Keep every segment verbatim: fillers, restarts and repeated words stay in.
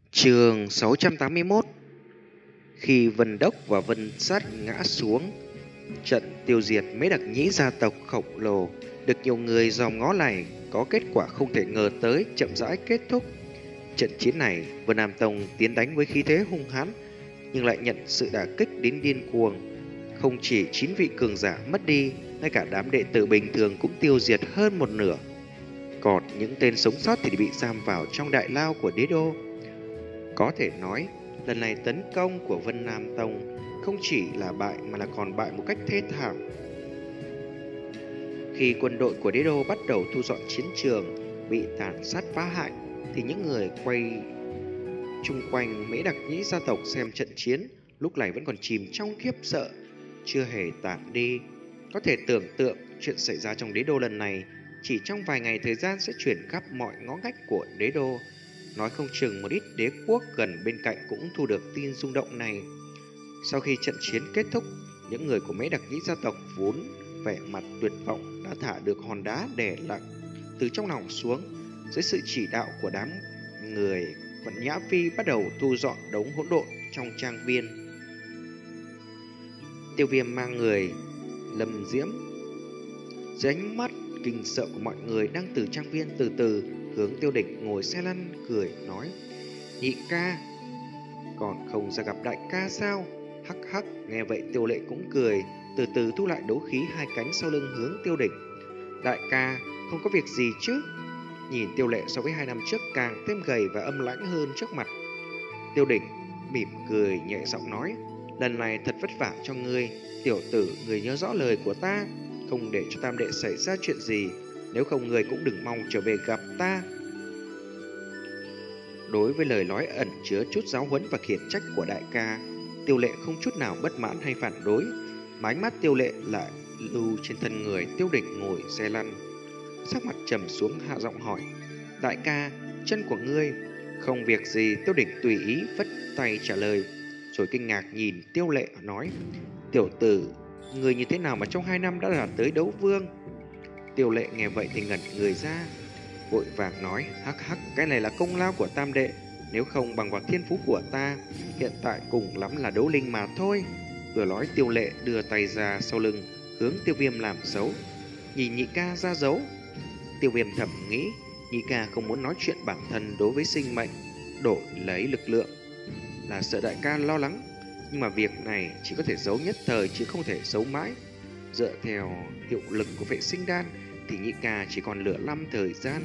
Chương sáu trăm tám mươi mốt. Khi Vân Đốc và Vân Sát ngã xuống, trận tiêu diệt mấy đặc nhĩ gia tộc khổng lồ được nhiều người dòm ngó này có kết quả không thể ngờ tới chậm rãi kết thúc. Trận chiến này, Vân Nam Tông tiến đánh với khí thế hung hãn nhưng lại nhận sự đả kích đến điên cuồng. Không chỉ chín vị cường giả mất đi, ngay cả đám đệ tử bình thường cũng tiêu diệt hơn một nửa. Còn những tên sống sót thì bị giam vào trong đại lao của đế đô. Có thể nói, lần này tấn công của Vân Nam Tông không chỉ là bại mà là còn bại một cách thê thảm. Khi quân đội của đế đô bắt đầu thu dọn chiến trường, bị tàn sát phá hại, thì những người quay chung quanh Mễ Đặc Nhĩ gia tộc xem trận chiến lúc này vẫn còn chìm trong khiếp sợ, chưa hề tản đi. Có thể tưởng tượng chuyện xảy ra trong đế đô lần này chỉ trong vài ngày thời gian sẽ chuyển khắp mọi ngõ ngách của đế đô. Nói không chừng một ít đế quốc gần bên cạnh cũng thu được tin rung động này. Sau khi trận chiến kết thúc, những người của Mễ Đặc Nhĩ gia tộc vốn vẻ mặt tuyệt vọng đã thả được hòn đá đè lặng từ trong lòng xuống. Dưới sự chỉ đạo của đám người, Vận Nhã Phi bắt đầu thu dọn đống hỗn độn trong trang viên. Tiêu Viêm mang người Lâm Diễm dưới ánh mắt kinh sợ của mọi người đang từ trang viên từ từ hướng Tiêu Đỉnh ngồi xe lăn cười nói: "Nhị ca, còn không ra gặp đại ca sao?" Hắc hắc. Nghe vậy Tiêu Lệ cũng cười, từ từ thu lại đấu khí hai cánh sau lưng hướng Tiêu Đỉnh. "Đại ca, không có việc gì chứ?" Nhìn Tiêu Lệ so với hai năm trước càng thêm gầy và âm lãnh hơn trước mặt. Tiêu Đỉnh mỉm cười nhẹ giọng nói: "Lần này thật vất vả cho ngươi, tiểu tử, người nhớ rõ lời của ta, không để cho tam đệ xảy ra chuyện gì, nếu không người cũng đừng mong trở về gặp ta." Đối với lời nói ẩn chứa chút giáo huấn và khiển trách của đại ca, Tiêu Lệ không chút nào bất mãn hay phản đối, mà ánh mắt Tiêu Lệ lại lưu trên thân người Tiêu Đỉnh ngồi xe lăn. Sắc mặt trầm xuống hạ giọng hỏi: "Đại ca, chân của ngươi?" "Không việc gì." Tiêu Đỉnh tùy ý vất tay trả lời, rồi kinh ngạc nhìn Tiêu Lệ nói: "Tiểu tử, người như thế nào mà trong hai năm đã đạt tới đấu vương?" Tiêu Lệ nghe vậy thì ngẩn người ra, vội vàng nói: "Hắc hắc, cái này là công lao của tam đệ, nếu không bằng vào thiên phú của ta, hiện tại cùng lắm là đấu linh mà thôi." Vừa nói Tiêu Lệ đưa tay ra sau lưng, hướng Tiêu Viêm làm dấu. Nhìn nhị ca ra dấu. Tiêu Viêm thầm nghĩ, nhị ca không muốn nói chuyện bản thân đối với sinh mệnh đổi lấy lực lượng, là sợ đại ca lo lắng. Nhưng mà việc này chỉ có thể giấu nhất thời chứ không thể giấu mãi. Dựa theo hiệu lực của vệ sinh đan thì nhị ca chỉ còn nửa năm thời gian.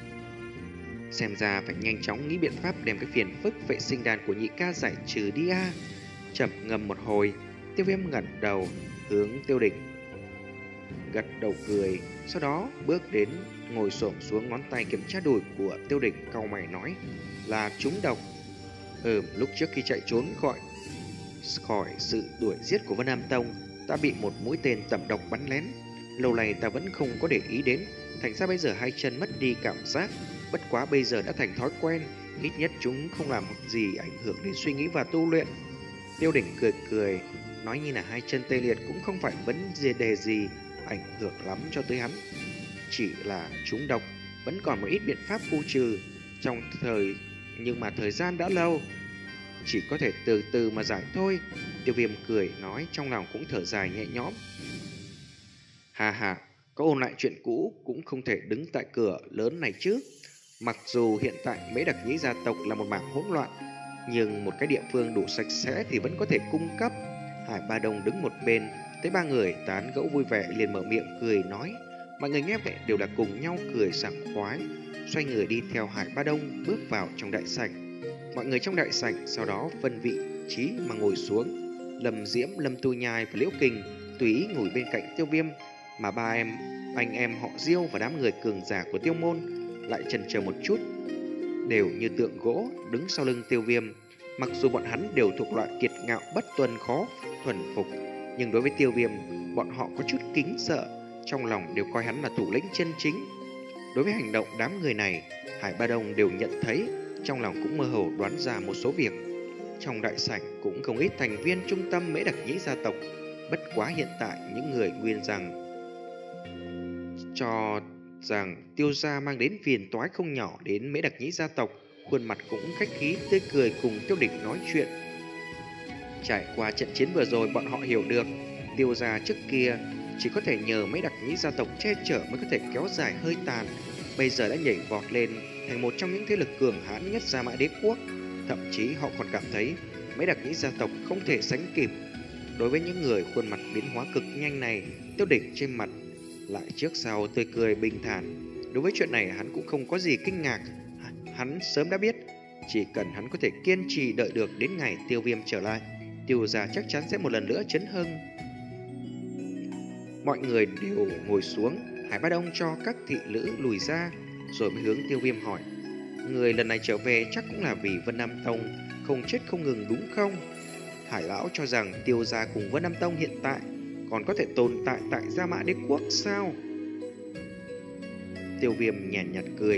Xem ra phải nhanh chóng nghĩ biện pháp đem cái phiền phức vệ sinh đan của nhị ca giải trừ đi a. Chậm ngâm một hồi, Tiêu Viêm ngẩng đầu hướng Tiêu Đỉnh gật đầu cười, sau đó bước đến ngồi xổm xuống, ngón tay kiểm tra đùi của Tiêu Đỉnh, cau mày nói: "Là trúng độc." Ừm, lúc trước khi chạy trốn khỏi khỏi sự đuổi giết của Vân Nam Tông, ta bị một mũi tên tẩm độc bắn lén. Lâu nay ta vẫn không có để ý đến, thành ra bây giờ hai chân mất đi cảm giác. Bất quá bây giờ đã thành thói quen, ít nhất chúng không làm gì ảnh hưởng đến suy nghĩ và tu luyện. Tiêu Đỉnh cười cười, nói như là hai chân tê liệt cũng không phải vấn đề gì ảnh hưởng lắm cho tới hắn. Chỉ là trúng độc, vẫn còn một ít biện pháp khu trừ trong thời nhưng mà thời gian đã lâu, chỉ có thể từ từ mà giải thôi. Tiêu Viêm cười nói, trong lòng cũng thở dài nhẹ nhõm. Hà hà, có ôn lại chuyện cũ cũng không thể đứng tại cửa lớn này chứ. Mặc dù hiện tại Mễ Đặc Nhĩ gia tộc là một mảng hỗn loạn, nhưng một cái địa phương đủ sạch sẽ thì vẫn có thể cung cấp. Hải Ba Đông đứng một bên, thấy ba người tán gẫu vui vẻ liền mở miệng cười nói. Mọi người nghe vậy đều là cùng nhau cười sảng khoái, xoay người đi theo Hải Ba Đông bước vào trong đại sảnh. Mọi người trong đại sảnh sau đó phân vị trí mà ngồi xuống. Lâm Diễm, Lâm Tu Nhai và Liễu Kình tùy ý ngồi bên cạnh Tiêu Viêm, mà ba em anh em họ Diêu và đám người cường giả của Tiêu môn lại chần chờ một chút, đều như tượng gỗ đứng sau lưng Tiêu Viêm. Mặc dù bọn hắn đều thuộc loại kiệt ngạo bất tuân, khó thuần phục, nhưng đối với Tiêu Viêm, bọn họ có chút kính sợ, trong lòng đều coi hắn là thủ lĩnh chân chính. Đối với hành động đám người này, Hải Ba Đông đều nhận thấy, trong lòng cũng mơ hồ đoán ra một số việc. Trong đại sảnh cũng không ít thành viên trung tâm Mễ Đặc Nhĩ gia tộc, bất quá hiện tại những người nguyên rằng cho rằng Tiêu gia mang đến phiền toái không nhỏ đến Mễ Đặc Nhĩ gia tộc, khuôn mặt cũng khách khí tươi cười cùng Tiêu Địch nói chuyện. Trải qua trận chiến vừa rồi, bọn họ hiểu được Tiêu gia trước kia chỉ có thể nhờ mấy đặc nhĩ gia tộc che chở mới có thể kéo dài hơi tàn, bây giờ đã nhảy vọt lên thành một trong những thế lực cường hãn nhất Gia Mã Đế quốc. Thậm chí họ còn cảm thấy mấy đặc nhĩ gia tộc không thể sánh kịp. Đối với những người khuôn mặt biến hóa cực nhanh này, Tiêu Địch trên mặt lại trước sau tươi cười bình thản. Đối với chuyện này hắn cũng không có gì kinh ngạc. Hắn sớm đã biết, chỉ cần hắn có thể kiên trì đợi được đến ngày Tiêu Viêm trở lại, Tiêu gia chắc chắn sẽ một lần nữa chấn hưng. Mọi người đều ngồi xuống, Hải Bá Đông cho các thị nữ lùi ra, rồi mới hướng Tiêu Viêm hỏi: người lần này trở về chắc cũng là vì Vân Nam Tông không chết không ngừng đúng không? Hải lão cho rằng Tiêu gia cùng Vân Nam Tông hiện tại còn có thể tồn tại tại Gia Mã Đế quốc sao? Tiêu Viêm nhàn nhạt, nhạt cười: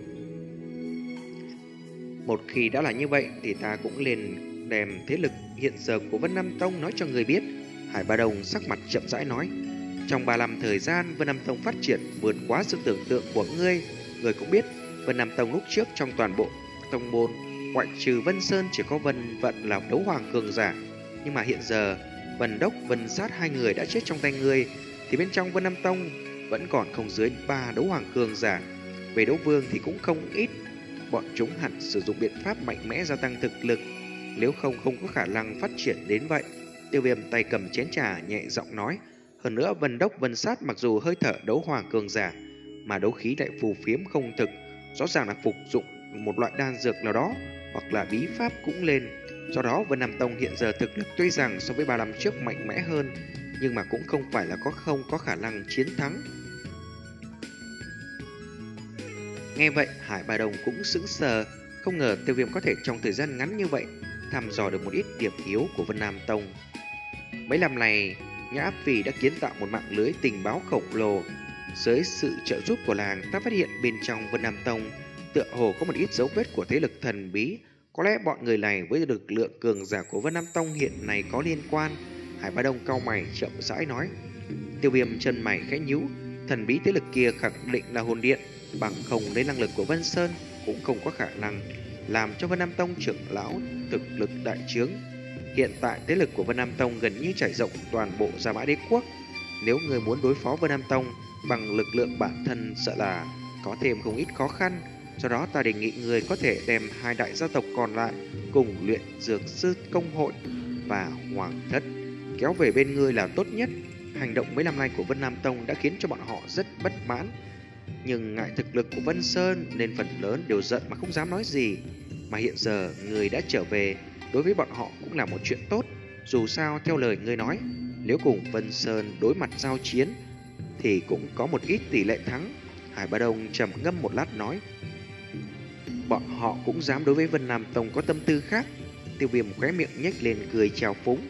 một khi đã là như vậy thì ta cũng lên đem thế lực hiện giờ của Vân Nam Tông nói cho người biết. Hải Bá Đông sắc mặt chậm rãi nói: trong ba năm thời gian, Vân Nam Tông phát triển vượt quá sự tưởng tượng của ngươi. Ngươi cũng biết, Vân Nam Tông lúc trước trong toàn bộ tông môn, ngoại trừ Vân Sơn chỉ có Vân Vận là đấu hoàng cường giả. Nhưng mà hiện giờ, Vân Đốc, Vân Sát hai người đã chết trong tay ngươi, thì bên trong Vân Nam Tông vẫn còn không dưới ba đấu hoàng cường giả. Về đấu vương thì cũng không ít. Bọn chúng hẳn sử dụng biện pháp mạnh mẽ gia tăng thực lực, nếu không không có khả năng phát triển đến vậy. Tiêu Viêm tay cầm chén trà nhẹ giọng nói: hơn nữa Vân Đốc, Vân Sát mặc dù hơi thở đấu hoàng cường giả, mà đấu khí đại phù phiếm không thực, rõ ràng là phục dụng một loại đan dược nào đó, hoặc là bí pháp cũng lên. Do đó Vân Nam Tông hiện giờ thực lực tuy rằng so với ba năm trước mạnh mẽ hơn, nhưng mà cũng không phải là có không có khả năng chiến thắng. Nghe vậy, Hải Bá Đông cũng sững sờ, không ngờ Tiêu Viêm có thể trong thời gian ngắn như vậy thăm dò được một ít điểm yếu của Vân Nam Tông. Mấy năm này, Nhã Áp Phì đã kiến tạo một mạng lưới tình báo khổng lồ. Dưới sự trợ giúp của làng, ta phát hiện bên trong Vân Nam Tông tựa hồ có một ít dấu vết của thế lực thần bí. Có lẽ bọn người này với lực lượng cường giả của Vân Nam Tông hiện nay có liên quan. Hải Bá Đông cau mày chậm rãi nói. Tiêu Viêm chân mày khẽ nhíu. Thần bí thế lực kia khẳng định là hồn điện, bằng không lấy năng lực của Vân Sơn cũng không có khả năng làm cho Vân Nam Tông trưởng lão thực lực đại trướng. Hiện tại thế lực của Vân Nam Tông gần như trải rộng toàn bộ Gia Mã Đế quốc. Nếu người muốn đối phó Vân Nam Tông bằng lực lượng bản thân, sợ là có thêm không ít khó khăn. Do đó ta đề nghị người có thể đem hai đại gia tộc còn lại cùng luyện dược sư công hội và hoàng thất kéo về bên ngươi là tốt nhất. Hành động mấy năm nay của Vân Nam Tông đã khiến cho bọn họ rất bất mãn, nhưng ngại thực lực của Vân Sơn nên phần lớn đều giận mà không dám nói gì. Mà hiện giờ người đã trở về, đối với bọn họ cũng là một chuyện tốt. Dù sao theo lời ngươi nói, nếu cùng Vân Sơn đối mặt giao chiến thì cũng có một ít tỷ lệ thắng. Hải Bá Đông trầm ngâm một lát nói: bọn họ cũng dám đối với Vân Nam Tông có tâm tư khác. Tiêu Viêm khóe miệng nhếch lên cười chào phúng.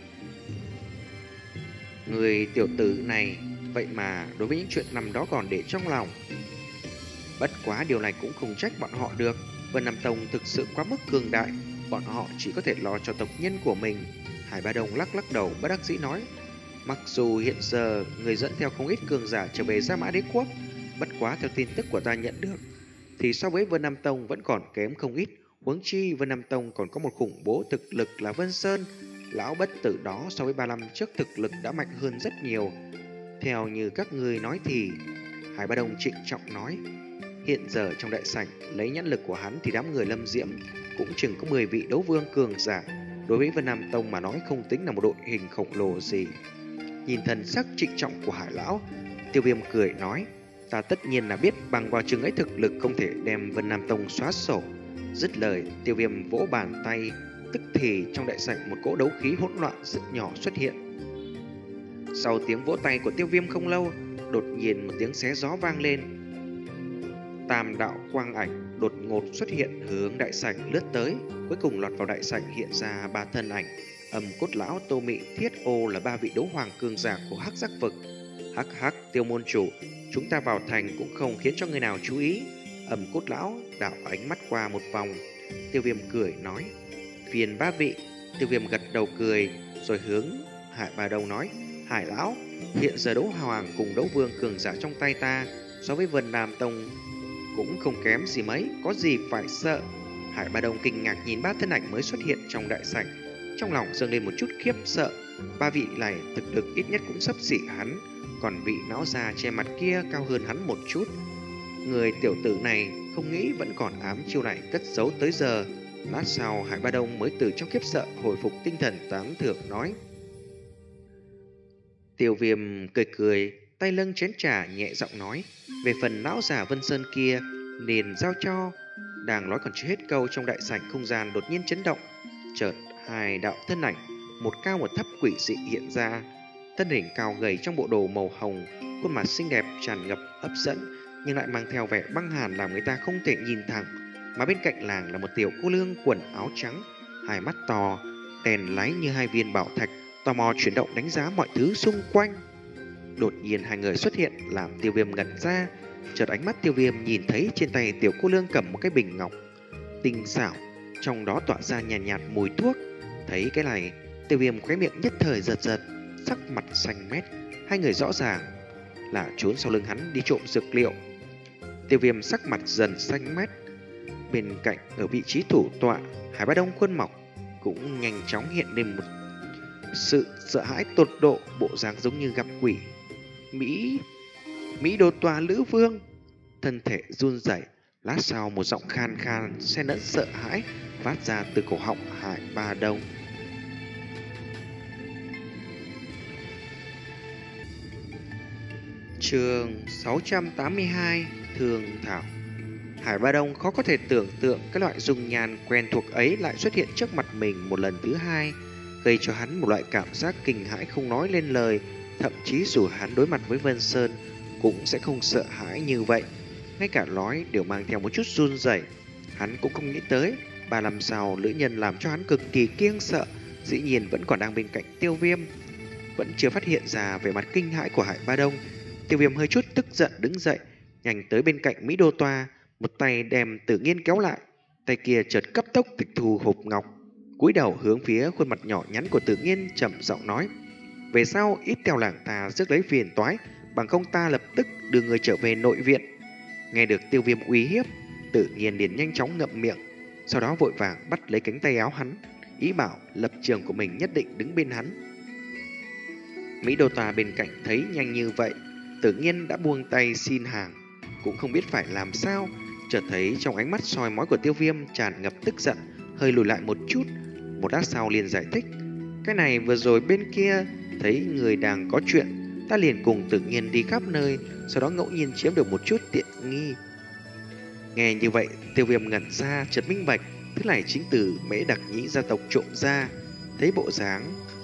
Người tiểu tử này vậy mà đối với những chuyện năm đó còn để trong lòng. Bất quá điều này cũng không trách bọn họ được. Vân Nam Tông thực sự quá mức cường đại, bọn họ chỉ có thể lo cho tộc nhân của mình. Hải Bá Đông lắc lắc đầu bất đắc dĩ nói: mặc dù hiện giờ người dẫn theo không ít cường giả trở về Gia Mã Đế quốc, bất quá theo tin tức của ta nhận được thì so với Vân Nam Tông vẫn còn kém không ít. Huống chi Vân Nam Tông còn có một khủng bố thực lực là Vân Sơn. Lão bất tử đó so với ba năm trước thực lực đã mạnh hơn rất nhiều. Theo như các người nói thì, Hải Bá Đông trịnh trọng nói, hiện giờ trong đại sảnh lấy nhãn lực của hắn thì đám người Lâm Diễm cũng chừng có mười vị đấu vương cường giả. Đối với Vân Nam Tông mà nói không tính là một đội hình khổng lồ gì. Nhìn thần sắc trịnh trọng của Hải lão, Tiêu Viêm cười nói: ta tất nhiên là biết bằng vào chừng ấy thực lực không thể đem Vân Nam Tông xóa sổ. Dứt lời, Tiêu Viêm vỗ bàn tay, tức thì trong đại sảnh một cỗ đấu khí hỗn loạn rất nhỏ xuất hiện. Sau tiếng vỗ tay của Tiêu Viêm không lâu, đột nhiên một tiếng xé gió vang lên. Tam đạo quang ảnh đột ngột xuất hiện hướng đại sảnh lướt tới, cuối cùng lọt vào đại sảnh hiện ra ba thân ảnh. Âm Cốt lão, Tô Mị, Thiết Ô là ba vị đấu hoàng cường giả của Hắc Giác vực. Hắc hắc, Tiêu môn chủ, chúng ta vào thành cũng không khiến cho người nào chú ý. Âm Cốt lão đảo ánh mắt qua một vòng. Tiêu Viêm cười nói: phiền ba vị. Tiêu Viêm gật đầu cười, rồi hướng Hải Bá Đông nói: Hải lão, hiện giờ đấu hoàng cùng đấu vương cường giả trong tay ta so với Vân Nam Tông cũng không kém gì mấy, có gì phải sợ. Hải Ba Đông kinh ngạc nhìn ba thân ảnh mới xuất hiện trong đại sảnh, trong lòng dâng lên một chút khiếp sợ. Ba vị này thực lực ít nhất cũng xấp xỉ hắn, còn vị lão già che mặt kia cao hơn hắn một chút. Người tiểu tử này không nghĩ vẫn còn ám chiêu này cất giấu tới giờ. Lát sau Hải Ba Đông mới từ trong khiếp sợ hồi phục tinh thần, tán thưởng nói. Tiêu Viêm cười cười, tay lưng chén trà, nhẹ giọng nói, về phần lão già Vân Sơn kia liền giao cho. Đang nói còn chưa hết câu, trong đại sảnh không gian đột nhiên chấn động, chợt hai đạo thân ảnh, một cao một thấp quỷ dị hiện ra. Thân hình cao gầy trong bộ đồ màu hồng, khuôn mặt xinh đẹp tràn ngập hấp dẫn, nhưng lại mang theo vẻ băng hàn làm người ta không thể nhìn thẳng. Mà bên cạnh làng là một tiểu cô nương quần áo trắng, hai mắt to, đèn láy như hai viên bảo thạch, tò mò chuyển động đánh giá mọi thứ xung quanh. Đột nhiên hai người xuất hiện làm Tiêu Viêm ngẩn ra. Chợt ánh mắt Tiêu Viêm nhìn thấy trên tay tiểu cô nương cầm một cái bình ngọc tinh xảo, trong đó tỏa ra nhàn nhạt, nhạt mùi thuốc. Thấy cái này, Tiêu Viêm khóe miệng nhất thời giật giật, sắc mặt xanh mét. Hai người rõ ràng là trốn sau lưng hắn đi trộm dược liệu. Tiêu Viêm sắc mặt dần xanh mét. Bên cạnh ở vị trí thủ tọa, Hải Ba Đông khuôn mọc cũng nhanh chóng hiện lên một sự sợ hãi tột độ, bộ dáng giống như gặp quỷ. Mỹ Mỹ Đô Tòa Lữ Vương, thân thể run rẩy. Lát sau một giọng khan khan xen lẫn sợ hãi phát ra từ cổ họng Hải Ba Đông. Chương sáu trăm tám mươi hai, Thương Thảo. Hải Ba Đông khó có thể tưởng tượng cái loại dung nhan quen thuộc ấy lại xuất hiện trước mặt mình một lần thứ hai, gây cho hắn một loại cảm giác kinh hãi không nói lên lời. Thậm chí dù hắn đối mặt với Vân Sơn cũng sẽ không sợ hãi như vậy, ngay cả nói đều mang theo một chút run rẩy. Hắn cũng không nghĩ tới ba năm sau nữ nhân làm cho hắn cực kỳ kiêng sợ dĩ nhiên vẫn còn đang bên cạnh Tiêu Viêm. Vẫn chưa phát hiện ra về mặt kinh hãi của Hải Ba Đông, Tiêu Viêm hơi chút tức giận đứng dậy, nhanh tới bên cạnh Mỹ Đô Toa, một tay đem Tử Nghiên kéo lại, tay kia chợt cấp tốc tịch thu hộp ngọc, cúi đầu hướng phía khuôn mặt nhỏ nhắn của Tử Nghiên trầm giọng nói: về sau ít theo làng ta rước lấy phiền toái, bằng không ta lập tức đưa người trở về nội viện. Nghe được Tiêu Viêm uy hiếp, Tử Nghiên liền nhanh chóng ngậm miệng, sau đó vội vàng bắt lấy cánh tay áo hắn, ý bảo lập trường của mình nhất định đứng bên hắn. Mỹ Đô Tòa bên cạnh thấy nhanh như vậy, Tử Nghiên đã buông tay xin hàng, cũng không biết phải làm sao. Chợt thấy trong ánh mắt soi mói của Tiêu Viêm tràn ngập tức giận, hơi lùi lại một chút. Một lát sau liền giải thích: cái này vừa rồi bên kia thấy người đang có chuyện, ta liền cùng Tử Nghiên đi khắp nơi, sau đó ngẫu nhiên chiếm được một chút tiện nghi. Nghe như vậy, Tiêu Viêm ngẩn ra, chợt minh bạch, thứ này chính từ Mễ Đặc Nhĩ gia tộc trộm ra. Thấy bộ dáng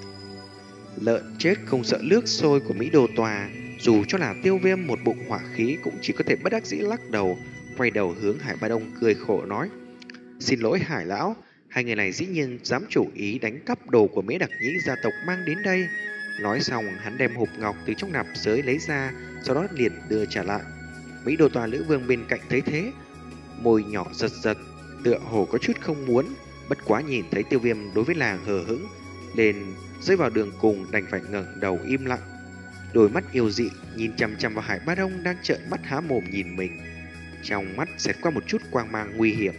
lợn chết không sợ nước sôi của Mỹ Đô Tòa, dù cho là Tiêu Viêm một bụng hỏa khí cũng chỉ có thể bất đắc dĩ lắc đầu, quay đầu hướng Hải Ba Đông cười khổ nói: xin lỗi Hải lão, hai người này dĩ nhiên dám chủ ý đánh cắp đồ của Mễ Đặc Nhĩ gia tộc mang đến đây. Nói xong, hắn đem hộp ngọc từ trong nạp giới lấy ra, sau đó liền đưa trả lại. Mỹ Đô Tòa Lữ Vương bên cạnh thấy thế, môi nhỏ giật giật, tựa hồ có chút không muốn. Bất quá nhìn thấy Tiêu Viêm đối với làng hờ hững, nên rơi vào đường cùng đành phải ngẩng đầu im lặng. Đôi mắt yêu dị nhìn chằm chằm vào Hải Ba Đông đang trợn mắt há mồm nhìn mình, trong mắt xẹt qua một chút quang mang nguy hiểm.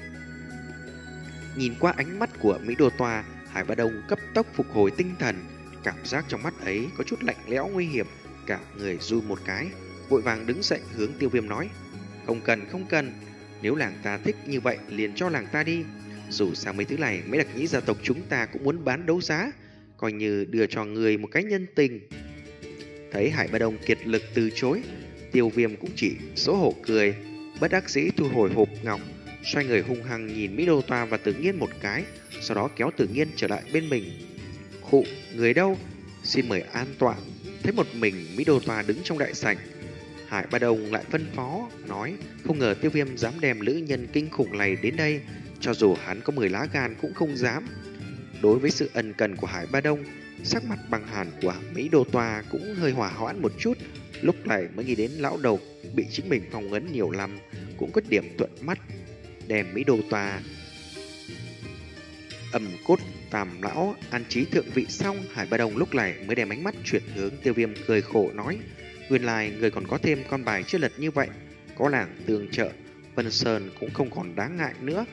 Nhìn qua ánh mắt của Mỹ Đô Tòa, Hải Ba Đông cấp tốc phục hồi tinh thần, cảm giác trong mắt ấy có chút lạnh lẽo nguy hiểm, cả người run một cái, vội vàng đứng dậy hướng Tiêu Viêm nói: không cần không cần, nếu làng ta thích như vậy liền cho làng ta đi. Dù sao mấy thứ này Mễ Đặc Nhĩ gia tộc chúng ta cũng muốn bán đấu giá, coi như đưa cho người một cái nhân tình. Thấy Hải Ba Đông kiệt lực từ chối, Tiêu Viêm cũng chỉ xấu hổ cười, bất đắc dĩ thu hồi hộp ngọc, xoay người hung hăng nhìn Mỹ Đô Toa và Tử Nghiên một cái, sau đó kéo Tử Nghiên trở lại bên mình. Khụ, người đâu? Xin mời an tọa. Thấy một mình Mỹ Đô Toa đứng trong đại sảnh, Hải Ba Đông lại phân phó nói: không ngờ Tiêu Viêm dám đem nữ nhân kinh khủng này đến đây, cho dù hắn có mười lá gan cũng không dám. Đối với sự ân cần của Hải Ba Đông, sắc mặt băng hàn của Mỹ Đô Toa cũng hơi hỏa hoãn một chút. Lúc này mới nghĩ đến lão đầu bị chính mình phong ấn nhiều năm, cũng có điểm thuận mắt. Đem Mỹ Đô Toa ẩm cốt Tam lão an trí thượng vị xong, Hải Ba Đông lúc này mới đem ánh mắt chuyển hướng Tiêu Viêm, cười khổ nói: nguyên lai người còn có thêm con bài chưa lật như vậy, có làng tương trợ, Vân Sơn cũng không còn đáng ngại nữa.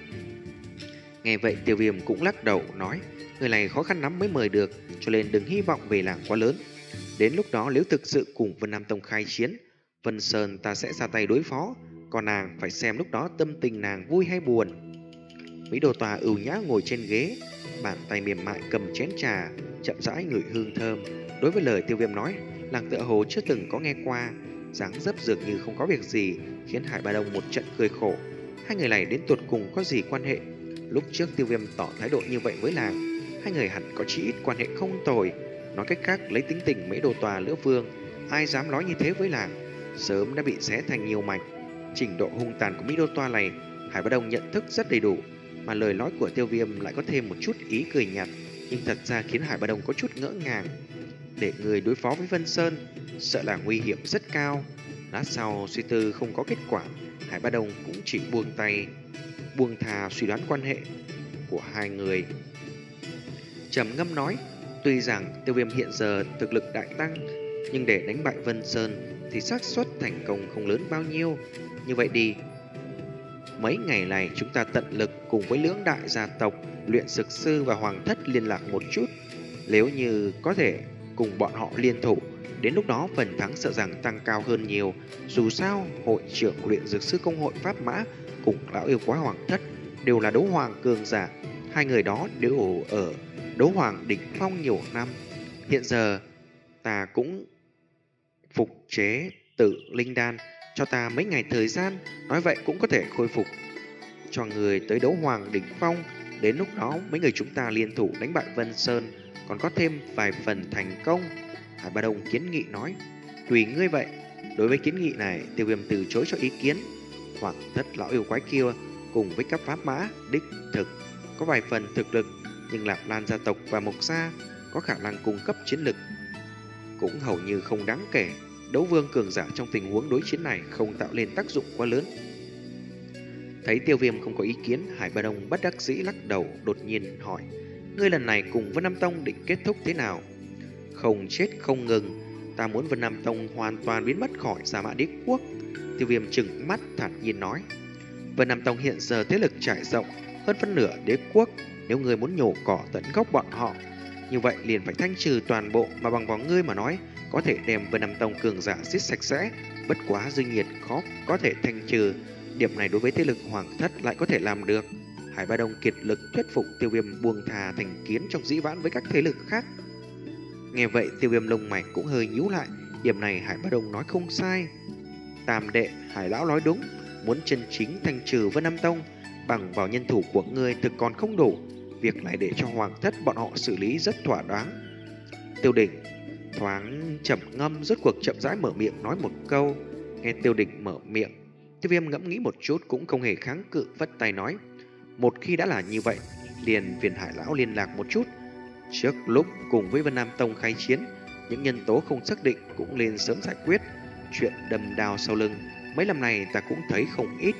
Nghe vậy Tiêu Viêm cũng lắc đầu nói, người này khó khăn lắm mới mời được, cho nên đừng hy vọng về làng quá lớn. Đến lúc đó nếu thực sự cùng Vân Nam Tông khai chiến, Vân Sơn ta sẽ ra tay đối phó, còn nàng phải xem lúc đó tâm tình nàng vui hay buồn. Mỹ Đồ Tòa ưu nhã ngồi trên ghế, bàn tay mềm mại cầm chén trà, chậm rãi ngửi hương thơm. Đối với lời Tiêu Viêm nói, nàng tựa hồ chưa từng có nghe qua, dáng dấp dường như không có việc gì, khiến Hải Ba Đông một trận cười khổ. Hai người này đến tuột cùng có gì quan hệ? Lúc trước Tiêu Viêm tỏ thái độ như vậy với nàng, hai người hẳn có chí ít quan hệ không tồi. Nói cách khác, lấy tính tình Mỹ Đồ Tòa Lữ Vương, ai dám nói như thế với nàng, sớm đã bị xé thành nhiều mảnh. Trình độ hung tàn của Mỹ Đô Toa này, Hải Ba Đông nhận thức rất đầy đủ, mà lời nói của Tiêu Viêm lại có thêm một chút ý cười nhạt, nhưng thật ra khiến Hải Ba Đông có chút ngỡ ngàng. Để người đối phó với Vân Sơn, sợ là nguy hiểm rất cao. Lát sau suy tư không có kết quả, Hải Ba Đông cũng chỉ buông tay, buông thà suy đoán quan hệ của hai người. Trầm ngâm nói, tuy rằng Tiêu Viêm hiện giờ thực lực đại tăng, nhưng để đánh bại Vân Sơn thì xác suất thành công không lớn bao nhiêu. Như vậy đi, mấy ngày này chúng ta tận lực cùng với lưỡng đại gia tộc, luyện dược sư và hoàng thất liên lạc một chút. Nếu như có thể cùng bọn họ liên thủ, đến lúc đó phần thắng sợ rằng tăng cao hơn nhiều. Dù sao, hội trưởng luyện dược sư công hội Pháp Mã cùng lão yêu quái hoàng thất đều là đấu hoàng cường giả. Hai người đó đều ở đấu hoàng đỉnh phong nhiều năm. Hiện giờ ta cũng phục chế tự linh đan, cho ta mấy ngày thời gian, nói vậy cũng có thể khôi phục cho người tới đấu hoàng đỉnh phong. Đến lúc đó mấy người chúng ta liên thủ đánh bại Vân Sơn, còn có thêm vài phần thành công. Hải Ba Đông kiến nghị nói, tùy ngươi vậy. Đối với kiến nghị này, Tiêu Viêm từ chối cho ý kiến. Hoàng thất lão yêu quái kia cùng với các Pháp Mã đích thực có vài phần thực lực, nhưng Lạp Lan gia tộc và Mộc gia có khả năng cung cấp chiến lực cũng hầu như không đáng kể. Đấu vương cường giả trong tình huống đối chiến này không tạo lên tác dụng quá lớn. Thấy Tiêu Viêm không có ý kiến, Hải Ba Đông bất đắc dĩ lắc đầu, đột nhiên hỏi, ngươi lần này cùng Vân Nam Tông định kết thúc thế nào? Không chết không ngừng, ta muốn Vân Nam Tông hoàn toàn biến mất khỏi Gia Mã Đế Quốc. Tiêu Viêm trừng mắt thản nhiên nói, Vân Nam Tông hiện giờ thế lực trải rộng hơn phân nửa đế quốc, nếu ngươi muốn nhổ cỏ tận gốc bọn họ, như vậy liền phải thanh trừ toàn bộ, mà bằng vào ngươi mà nói, có thể đem Vân Nam Tông cường giả giết sạch sẽ, bất quá duy nhiệt khó có thể thanh trừ. Điểm này đối với thế lực hoàng thất lại có thể làm được. Hải Ba Đông kiệt lực thuyết phục Tiêu Viêm buông thà thành kiến trong dĩ vãng với các thế lực khác. Nghe vậy Tiêu Viêm lông mày cũng hơi nhíu lại, điểm này Hải Ba Đông nói không sai. Tam đệ, Hải lão nói đúng, muốn chân chính thanh trừ Vân Nam Tông, bằng vào nhân thủ của ngươi thực còn không đủ, việc này để cho hoàng thất bọn họ xử lý rất thỏa đáng. Tiêu Đỉnh thoáng chậm ngâm, rốt cuộc chậm rãi mở miệng nói một câu. Nghe Tiêu Đỉnh mở miệng, Tiêu Viêm ngẫm nghĩ một chút cũng không hề kháng cự, vất tay nói, một khi đã là như vậy, liền phiền Hải lão liên lạc một chút. Trước lúc cùng với Vân Nam Tông khai chiến, những nhân tố không xác định cũng nên sớm giải quyết. Chuyện đâm đao sau lưng mấy năm này ta cũng thấy không ít.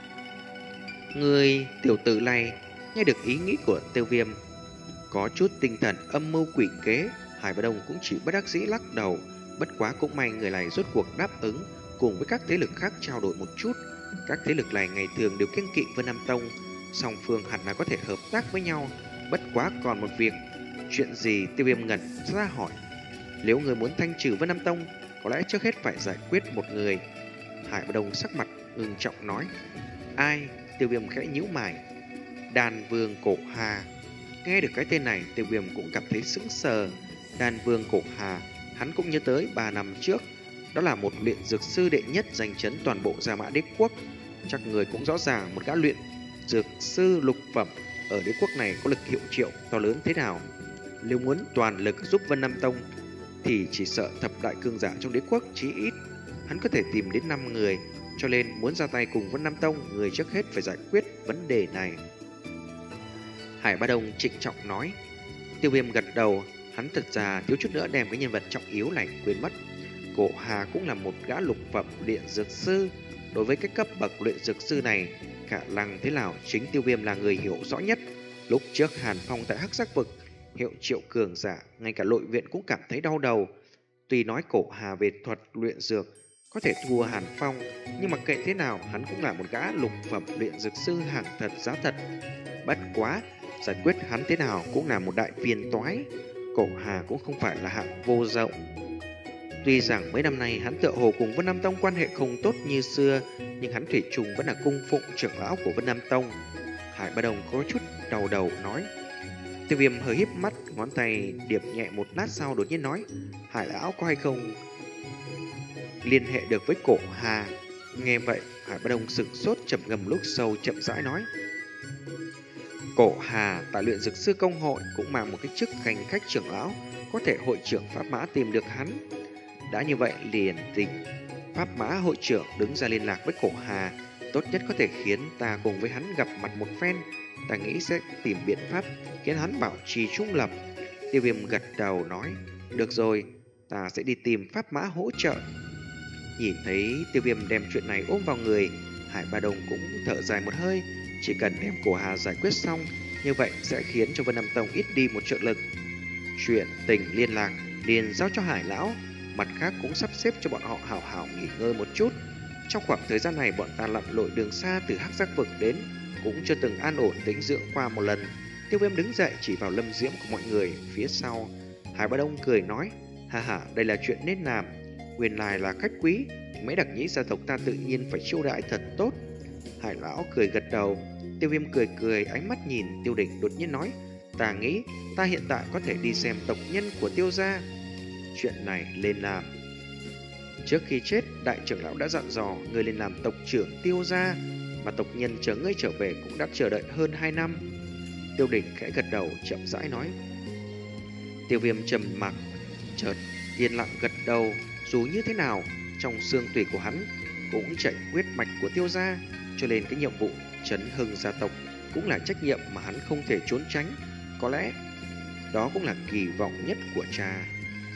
Người tiểu tử này nghe được ý nghĩ của Tiêu Viêm, có chút tinh thần âm mưu quỷ kế. Hải Ba Đông cũng chỉ bất đắc dĩ lắc đầu. Bất quá cũng may người này rốt cuộc đáp ứng, cùng với các thế lực khác trao đổi một chút. Các thế lực này ngày thường đều kiêng kỵ Vân Nam Tông, song phương hẳn là có thể hợp tác với nhau. Bất quá còn một việc. Chuyện gì? Tiêu Viêm ngẩn ra hỏi. Nếu người muốn thanh trừ Vân Nam Tông, có lẽ trước hết phải giải quyết một người. Hải Ba Đông sắc mặt ngưng trọng nói. Ai? Tiêu Viêm khẽ nhíu mày. Đan Vương Cổ Hà. Nghe được cái tên này, Tiêu Viêm cũng cảm thấy sững sờ. Đan Vương Cổ Hà, hắn cũng nhớ tới ba năm trước, đó là một luyện dược sư đệ nhất danh chấn toàn bộ Gia Mã Đế Quốc. Chắc người cũng rõ ràng một gã luyện dược sư lục phẩm ở đế quốc này có lực hiệu triệu to lớn thế nào. Nếu muốn toàn lực giúp Vân Nam Tông thì chỉ sợ thập đại cường giả trong đế quốc chí ít hắn có thể tìm đến năm người, cho nên muốn ra tay cùng Vân Nam Tông, người trước hết phải giải quyết vấn đề này. Hải Ba Đông trịnh trọng nói. Tiêu Viêm gật đầu, hắn thật ra thiếu chút nữa đem cái nhân vật trọng yếu này quên mất. Cổ Hà cũng là một gã lục phẩm luyện dược sư. Đối với cái cấp bậc luyện dược sư này, khả năng thế nào chính Tiêu Viêm là người hiểu rõ nhất. Lúc trước Hàn Phong tại Hắc Sắc Vực hiệu triệu cường giả, ngay cả nội viện cũng cảm thấy đau đầu. Tuy nói Cổ Hà về thuật luyện dược có thể thua Hàn Phong, nhưng mà kệ thế nào hắn cũng là một gã lục phẩm luyện dược sư hàng thật giá thật. Bất quá, giải quyết hắn thế nào cũng là một đại phiền toái. Cổ Hà cũng không phải là hạng vô dụng. Tuy rằng mấy năm nay hắn tựa hồ cùng Vân Nam Tông quan hệ không tốt như xưa, nhưng hắn thủy chung vẫn là cung phụng trưởng lão của Vân Nam Tông. Hải Ba Đồng có chút đầu đầu nói. Tiêu Viêm hơi híp mắt, ngón tay điệp nhẹ một lát sau đột nhiên nói, Hải lão có hay không liên hệ được với Cổ Hà? Nghe vậy, Hải Ba Đồng sửng sốt, trầm ngâm lúc sâu chậm rãi nói, Cổ Hà tại luyện dược sư công hội cũng mang một cái chức hành khách trưởng lão, có thể hội trưởng Pháp Mã tìm được hắn. Đã như vậy liền tình Pháp Mã hội trưởng đứng ra liên lạc với Cổ Hà, tốt nhất có thể khiến ta cùng với hắn gặp mặt một phen. Ta nghĩ sẽ tìm biện pháp khiến hắn bảo trì trung lập. Tiêu Viêm gật đầu nói, được rồi, ta sẽ đi tìm Pháp Mã hỗ trợ. Nhìn thấy Tiêu Viêm đem chuyện này ôm vào người, Hải Ba Đồng cũng thở dài một hơi. Chỉ cần đem Cổ Hà giải quyết xong, như vậy sẽ khiến cho Vân Nam Tông ít đi một trợ lực. Chuyện tình liên lạc liền giao cho Hải lão, mặt khác cũng sắp xếp cho bọn họ hảo hảo nghỉ ngơi một chút. Trong khoảng thời gian này bọn ta lặn lội đường xa từ Hắc Giác vực đến, cũng chưa từng an ổn tĩnh dưỡng qua một lần. Tiêu Viêm đứng dậy chỉ vào lâm diễm của mọi người phía sau. Hải Ba Đông cười nói, ha ha, đây là chuyện nên làm. Nguyên lai là khách quý, mấy đặc nhĩ gia tộc ta tự nhiên phải chiêu đãi thật tốt. Hải lão cười gật đầu. Tiêu Viêm cười cười, ánh mắt nhìn Tiêu Đỉnh đột nhiên nói, ta nghĩ ta hiện tại có thể đi xem tộc nhân của Tiêu gia. Chuyện này lên làm. Trước khi chết, đại trưởng lão đã dặn dò người lên làm tộc trưởng Tiêu gia, mà tộc nhân chờ ngươi trở về cũng đã chờ đợi hơn hai năm. Tiêu Đỉnh khẽ gật đầu chậm rãi nói. Tiêu Viêm trầm mặc, chợt yên lặng gật đầu. Dù như thế nào, trong xương tủy của hắn cũng chảy huyết mạch của Tiêu gia, cho nên cái nhiệm vụ trấn hưng gia tộc cũng là trách nhiệm mà hắn không thể trốn tránh. Có lẽ đó cũng là kỳ vọng nhất của cha.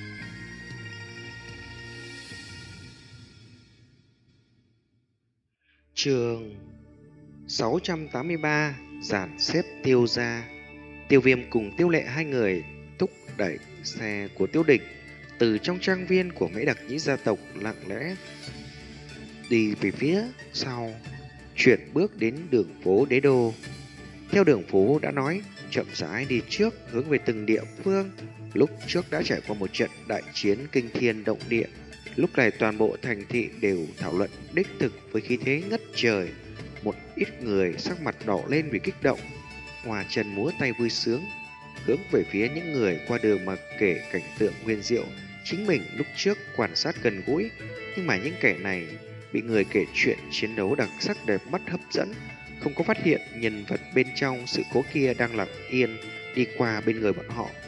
Chương sáu trăm tám mươi ba, dàn xếp Tiêu gia. Tiêu Viêm cùng Tiêu Lệ hai người thúc đẩy xe của Tiêu Đỉnh từ trong trang viên của mấy đặc nhĩ gia tộc lặng lẽ đi về phía sau, chuyển bước đến đường phố Đế Đô. Theo đường phố đã nói, chậm rãi đi trước hướng về từng địa phương. Lúc trước đã trải qua một trận đại chiến kinh thiên động địa. Lúc này toàn bộ thành thị đều thảo luận đích thực với khí thế ngất trời. Một ít người sắc mặt đỏ lên vì kích động, hòa chân múa tay vui sướng, hướng về phía những người qua đường mà kể cảnh tượng nguyên diệu chính mình lúc trước quan sát gần gũi. Nhưng mà những kẻ này bị người kể chuyện chiến đấu đặc sắc đẹp mắt hấp dẫn, không có phát hiện nhân vật bên trong sự cố kia đang lặng yên đi qua bên người bọn họ.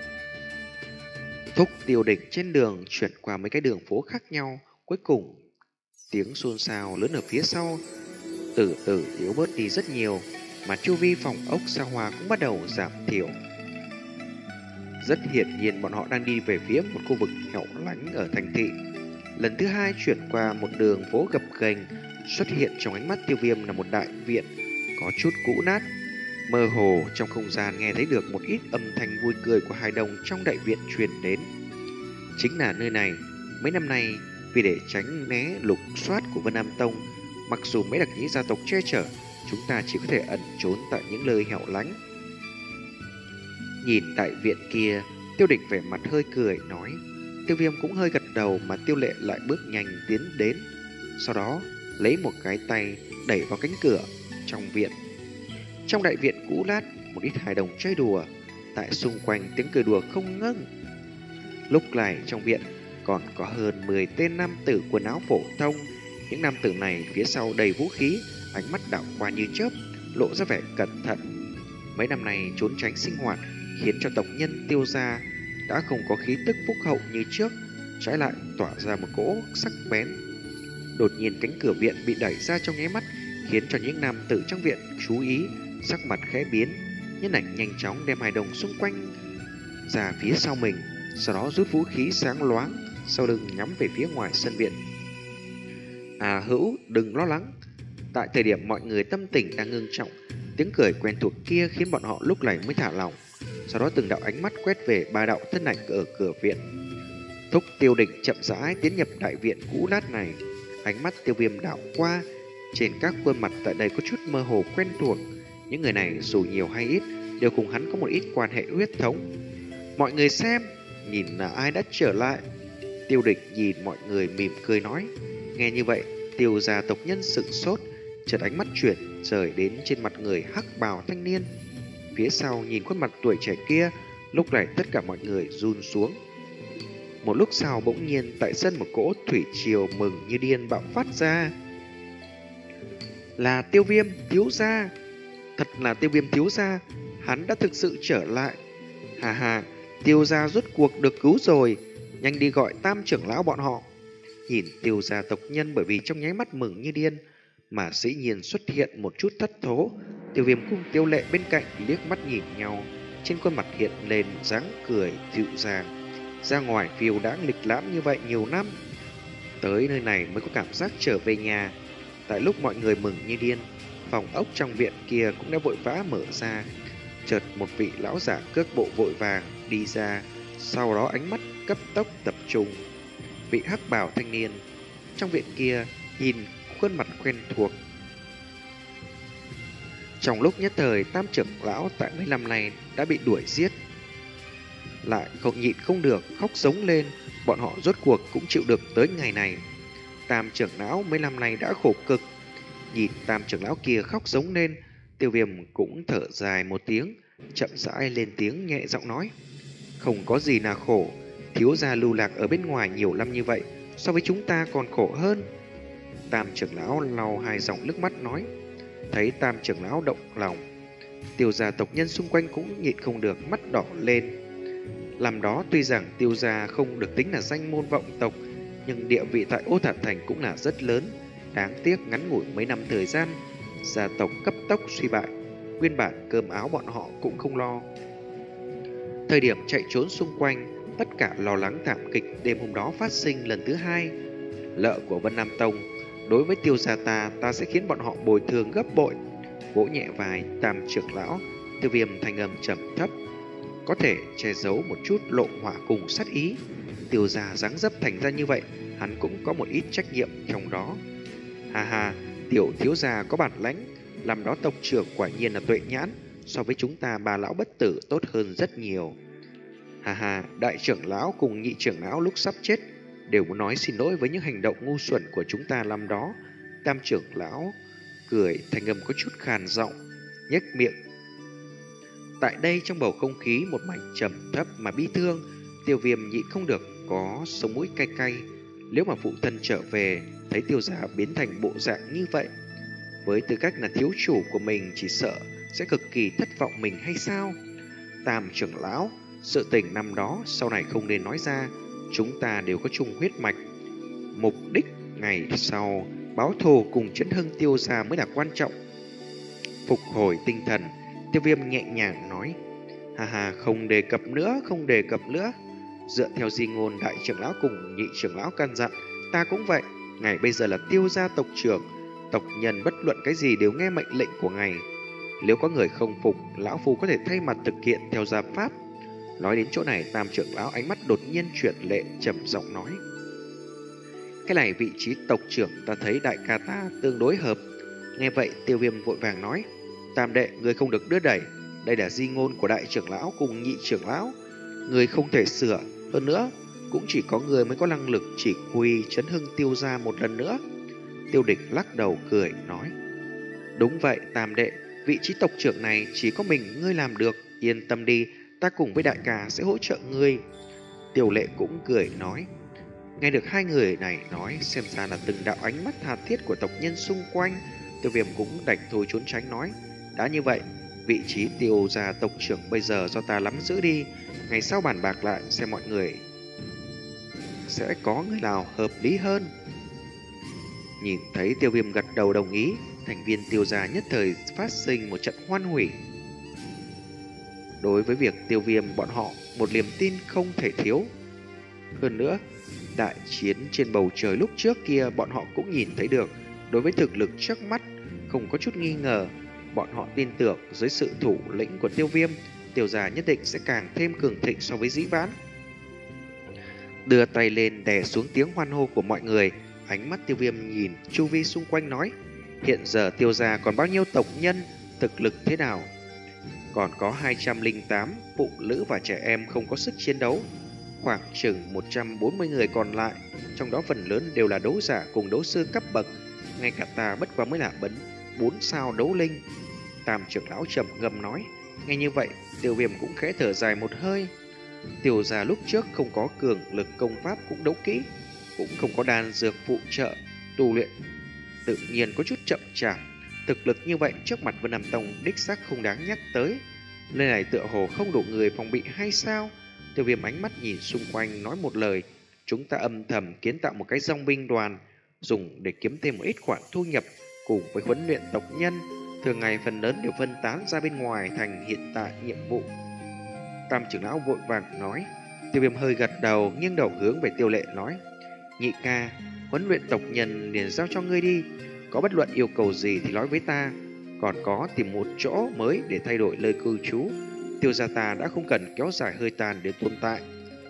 Thúc Tiêu Đỉnh trên đường chuyển qua mấy cái đường phố khác nhau, cuối cùng tiếng xôn xao lớn ở phía sau từ từ yếu bớt đi rất nhiều, mà chu vi phòng ốc xa hoa cũng bắt đầu giảm thiểu. Rất hiển nhiên bọn họ đang đi về phía một khu vực hẻo lánh ở thành thị. Lần thứ hai chuyển qua một đường phố gập ghềnh, xuất hiện trong ánh mắt Tiêu Viêm là một đại viện có chút cũ nát. Mơ hồ trong không gian nghe thấy được một ít âm thanh vui cười của hài đồng trong đại viện truyền đến. Chính là nơi này, mấy năm nay vì để tránh né lục soát của Vân Nam Tông, mặc dù mấy đặc nhĩ gia tộc che chở, chúng ta chỉ có thể ẩn trốn tại những nơi hẻo lánh. Nhìn đại viện kia, Tiêu Đỉnh vẻ mặt hơi cười nói. Tiêu Viêm cũng hơi gật đầu, mà Tiêu Lệ lại bước nhanh tiến đến, sau đó lấy một cái tay đẩy vào cánh cửa trong viện. Trong đại viện cũ nát, một ít hài đồng chơi đùa, tại xung quanh tiếng cười đùa không ngưng. Lúc này trong viện còn có hơn mười tên nam tử quần áo phổ thông. Những nam tử này phía sau đầy vũ khí, ánh mắt đảo qua như chớp, lộ ra vẻ cẩn thận. Mấy năm nay trốn tránh sinh hoạt khiến cho tộc nhân Tiêu gia đã không có khí tức phúc hậu như trước, trái lại tỏa ra một cỗ sắc bén. Đột nhiên cánh cửa viện bị đẩy ra trong nháy mắt, khiến cho những nam tử trong viện chú ý, sắc mặt khẽ biến. Nhân ảnh nhanh chóng đem hài đồng xung quanh ra phía sau mình, sau đó rút vũ khí sáng loáng sau lưng nhắm về phía ngoài sân viện. À Hữu, đừng lo lắng. Tại thời điểm mọi người tâm tình đang ngưng trọng, tiếng cười quen thuộc kia khiến bọn họ lúc này mới thả lỏng. Sau đó từng đạo ánh mắt quét về ba đạo thân ảnh ở cửa viện. Thúc Tiêu Đỉnh chậm rãi tiến nhập đại viện cũ nát này. Ánh mắt Tiêu Viêm đảo qua, trên các khuôn mặt tại đây có chút mơ hồ quen thuộc. Những người này dù nhiều hay ít đều cùng hắn có một ít quan hệ huyết thống. Mọi người xem, nhìn là ai đã trở lại. Tiêu Đỉnh nhìn mọi người mỉm cười nói. Nghe như vậy, Tiêu gia tộc nhân sững sốt, chợt ánh mắt chuyển rời đến trên mặt người hắc bào thanh niên. Phía sau nhìn khuôn mặt tuổi trẻ kia, lúc này tất cả mọi người run xuống. Một lúc sau bỗng nhiên tại sân một cỗ thủy triều mừng như điên bạo phát ra. Là Tiêu Viêm thiếu gia, thật là Tiêu Viêm thiếu gia, hắn đã thực sự trở lại. Hà hà, Tiêu gia rốt cuộc được cứu rồi, nhanh đi gọi Tam trưởng lão bọn họ. Nhìn Tiêu gia tộc nhân bởi vì trong nháy mắt mừng như điên mà dĩ nhiên xuất hiện một chút thất thố. Tiêu Viêm cùng Tiêu Lệ bên cạnh liếc mắt nhìn nhau, trên khuôn mặt hiện lên dáng cười dịu dàng. Ra ngoài phiêu đãng lịch lãm như vậy nhiều năm, tới nơi này mới có cảm giác trở về nhà. Tại lúc mọi người mừng như điên, phòng ốc trong viện kia cũng đã vội vã mở ra. Chợt một vị lão giả cước bộ vội vàng đi ra, sau đó ánh mắt cấp tốc tập trung. Vị hắc bào thanh niên trong viện kia nhìn khuôn mặt quen thuộc. Trong lúc nhất thời, Tam trưởng lão tại mấy năm nay đã bị đuổi giết, lại không nhịn không được khóc giống lên. Bọn họ rốt cuộc cũng chịu được tới ngày này. Tam trưởng lão mấy năm nay đã khổ cực. Nhìn Tam trưởng lão kia khóc giống lên, Tiêu Viêm cũng thở dài một tiếng, chậm rãi lên tiếng nhẹ giọng nói. Không có gì là khổ, thiếu gia lưu lạc ở bên ngoài nhiều năm như vậy, so với chúng ta còn khổ hơn. Tam trưởng lão lau hai dòng nước mắt nói. Thấy Tam trưởng lão động lòng, Tiêu gia tộc nhân xung quanh cũng nhịn không được mắt đỏ lên. Làm đó tuy rằng Tiêu gia không được tính là danh môn vọng tộc, nhưng địa vị tại Ô Thản Thành cũng là rất lớn. Đáng tiếc ngắn ngủi mấy năm thời gian, gia tộc cấp tốc suy bại, nguyên bản cơm áo bọn họ cũng không lo. Thời điểm chạy trốn xung quanh, tất cả lo lắng thảm kịch đêm hôm đó phát sinh lần thứ hai. Lợ của Vân Nam Tông, đối với Tiêu gia ta, ta sẽ khiến bọn họ bồi thường gấp bội. Vỗ nhẹ vai Tam trưởng lão, Tiêu Viêm thanh âm trầm thấp, có thể che giấu một chút lộ hỏa cùng sát ý. Tiêu gia dáng dấp thành ra như vậy, hắn cũng có một ít trách nhiệm trong đó. Hà hà, tiểu thiếu gia có bản lãnh, làm đó tộc trưởng quả nhiên là tuệ nhãn, so với chúng ta bà lão bất tử tốt hơn rất nhiều. Hà hà, đại trưởng lão cùng nhị trưởng lão lúc sắp chết đều muốn nói xin lỗi với những hành động ngu xuẩn của chúng ta năm đó. Tam trưởng lão cười thanh âm có chút khàn giọng, nhếch miệng. Tại đây trong bầu không khí một mảnh trầm thấp mà bi thương, Tiêu Viêm nhịn không được có sống mũi cay cay. Nếu mà phụ thân trở về thấy Tiêu gia biến thành bộ dạng như vậy, với tư cách là thiếu chủ của mình, chỉ sợ sẽ cực kỳ thất vọng mình hay sao? Tam trưởng lão, sự tình năm đó sau này không nên nói ra, chúng ta đều có chung huyết mạch. Mục đích ngày sau báo thù cùng chấn hưng Tiêu gia mới là quan trọng. Phục hồi tinh thần, Tiêu Viêm nhẹ nhàng nói. Hà hà, không đề cập nữa, không đề cập nữa. Dựa theo di ngôn đại trưởng lão cùng nhị trưởng lão căn dặn, ta cũng vậy. Ngài bây giờ là Tiêu gia tộc trưởng, tộc nhân bất luận cái gì đều nghe mệnh lệnh của ngài. Nếu có người không phục, lão phu có thể thay mặt thực hiện theo gia pháp. Nói đến chỗ này, Tam trưởng lão ánh mắt đột nhiên chuyển lệ, trầm giọng nói. Cái này vị trí tộc trưởng ta thấy đại ca ta tương đối hợp. Nghe vậy Tiêu Viêm vội vàng nói. Tam đệ, người không được đưa đẩy, đây là di ngôn của đại trưởng lão cùng nhị trưởng lão, người không thể sửa. Hơn nữa, cũng chỉ có người mới có năng lực chỉ huy chấn hưng Tiêu gia một lần nữa. Tiêu Địch lắc đầu cười nói. Đúng vậy Tam đệ, vị trí tộc trưởng này chỉ có mình ngươi làm được. Yên tâm đi, ta cùng với đại ca sẽ hỗ trợ ngươi. Tiêu Lệ cũng cười nói. Nghe được hai người này nói, xem ra là từng đạo ánh mắt tha thiết của tộc nhân xung quanh, Tiêu Viêm cũng đành thôi trốn tránh nói. Đã như vậy, vị trí Tiêu gia tộc trưởng bây giờ do ta nắm giữ đi, ngày sau bàn bạc lại xem mọi người sẽ có người nào hợp lý hơn. Nhìn thấy Tiêu Viêm gật đầu đồng ý, thành viên Tiêu gia nhất thời phát sinh một trận hoan hỉ. Đối với việc Tiêu Viêm, bọn họ một niềm tin không thể thiếu. Hơn nữa, đại chiến trên bầu trời lúc trước kia bọn họ cũng nhìn thấy được. Đối với thực lực trước mắt, không có chút nghi ngờ, bọn họ tin tưởng dưới sự thủ lĩnh của Tiêu Viêm, Tiêu gia nhất định sẽ càng thêm cường thịnh so với dĩ vãng. đưa tay lên đè xuống tiếng hoan hô của mọi người. Ánh mắt Tiêu Viêm nhìn chu vi xung quanh nói: hiện giờ Tiêu gia còn bao nhiêu tộc nhân, thực lực thế nào? Còn có hai trăm lẻ tám phụ nữ và trẻ em không có sức chiến đấu, khoảng chừng một trăm bốn mươi người còn lại, trong đó phần lớn đều là đấu giả cùng đấu sư cấp bậc, ngay cả ta bất quá mới là bấn bốn sao đấu linh. Tam trưởng lão trầm ngâm nói. Nghe như vậy, Tiêu Viêm cũng khẽ thở dài một hơi. Tiêu gia lúc trước không có cường lực công pháp cũng đấu kỹ, cũng không có đan dược phụ trợ tu luyện, tự nhiên có chút chậm chạp. Thực lực như vậy trước mặt Vân Nam Tông đích xác không đáng nhắc tới. Nơi này tựa hồ không đủ người phòng bị hay sao? Tiêu Viêm ánh mắt nhìn xung quanh nói một lời: chúng ta âm thầm kiến tạo một cái dòng binh đoàn, dùng để kiếm thêm một ít khoản thu nhập, cùng với huấn luyện tộc nhân. Thường ngày phần lớn đều phân tán ra bên ngoài thành hiện tại nhiệm vụ. Tam trưởng lão vội vàng nói. Tiêu Viêm hơi gật đầu, nghiêng đầu hướng về Tiêu Lệ nói: nhị ca, huấn luyện tộc nhân liền giao cho ngươi đi, có bất luận yêu cầu gì thì nói với ta. Còn có tìm một chỗ mới để thay đổi nơi cư trú, Tiêu gia ta đã không cần kéo dài hơi tàn để tồn tại.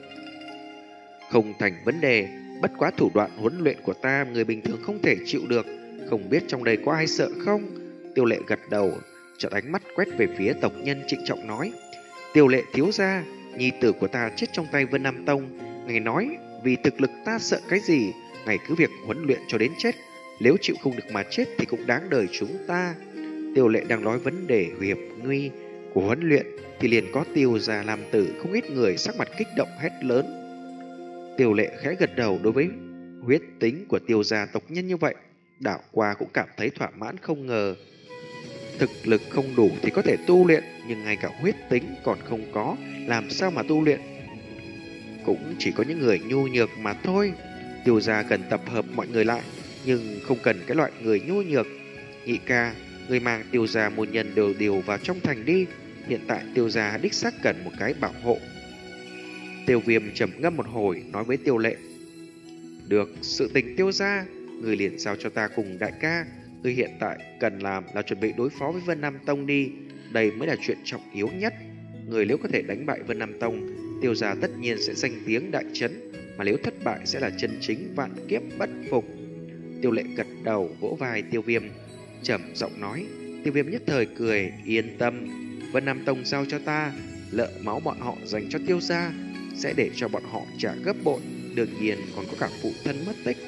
Không thành vấn đề, bất quá thủ đoạn huấn luyện của ta người bình thường không thể chịu được, không biết trong đây có ai sợ không? Tiêu Lệ gật đầu, chợt ánh mắt quét về phía tộc nhân trịnh trọng nói: Tiêu Lệ thiếu gia, nhi tử của ta chết trong tay Vân Nam Tông, ngài nói vì thực lực ta sợ cái gì, ngài cứ việc huấn luyện cho đến chết, nếu chịu không được mà chết thì cũng đáng đời chúng ta. Tiêu Lệ đang nói vấn đề hiểm nguy của huấn luyện thì liền có Tiêu gia làm tử, không ít người sắc mặt kích động hét lớn. Tiêu Lệ khẽ gật đầu, đối với huyết tính của Tiêu gia tộc nhân như vậy, đảo qua cũng cảm thấy thỏa mãn. Không ngờ thực lực không đủ thì có thể tu luyện, nhưng ngay cả huyết tính còn không có, làm sao mà tu luyện? Cũng chỉ có những người nhu nhược mà thôi. Tiêu gia cần tập hợp mọi người lại, nhưng không cần cái loại người nhu nhược. Nhị ca, người mang Tiêu gia môn nhân đều điều vào trong thành đi. Hiện tại Tiêu gia đích xác cần một cái bảo hộ. Tiêu Viêm trầm ngâm một hồi, nói với Tiêu Lệ: được, sự tình Tiêu gia, người liền giao cho ta cùng đại ca. Người hiện tại cần làm là chuẩn bị đối phó với Vân Nam Tông đi, đây mới là chuyện trọng yếu nhất. Người nếu có thể đánh bại Vân Nam Tông, Tiêu gia tất nhiên sẽ danh tiếng đại chấn, mà nếu thất bại sẽ là chân chính vạn kiếp bất phục. Tiêu Lệ gật đầu vỗ vai Tiêu Viêm, trầm giọng nói. Tiêu Viêm nhất thời cười: yên tâm, Vân Nam Tông giao cho ta, lợ máu bọn họ dành cho Tiêu gia sẽ để cho bọn họ trả gấp bội, đương nhiên còn có cả phụ thân mất tích.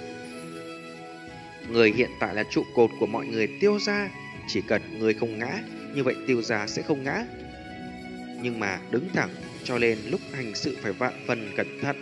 Người hiện tại là trụ cột của mọi người Tiêu gia, chỉ cần người không ngã, như vậy Tiêu gia sẽ không ngã. Nhưng mà đứng thẳng, cho nên lúc hành sự phải vạn phần cẩn thận.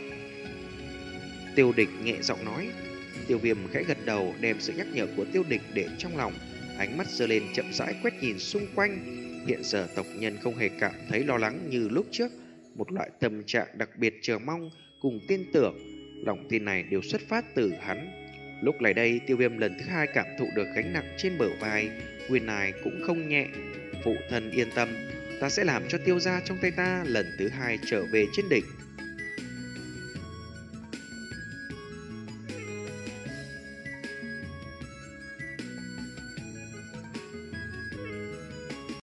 Tiêu Địch nhẹ giọng nói. Tiêu Viêm khẽ gật đầu, đem sự nhắc nhở của Tiêu Địch để trong lòng, ánh mắt giơ lên chậm rãi quét nhìn xung quanh. Hiện giờ tộc nhân không hề cảm thấy lo lắng như lúc trước, một loại tâm trạng đặc biệt chờ mong cùng tin tưởng. Lòng tin này đều xuất phát từ hắn. Lúc này đây, Tiêu Viêm lần thứ hai cảm thụ được gánh nặng trên bờ vai, quyền này cũng không nhẹ. Phụ thân yên tâm, ta sẽ làm cho Tiêu gia trong tay ta lần thứ hai trở về trên đỉnh.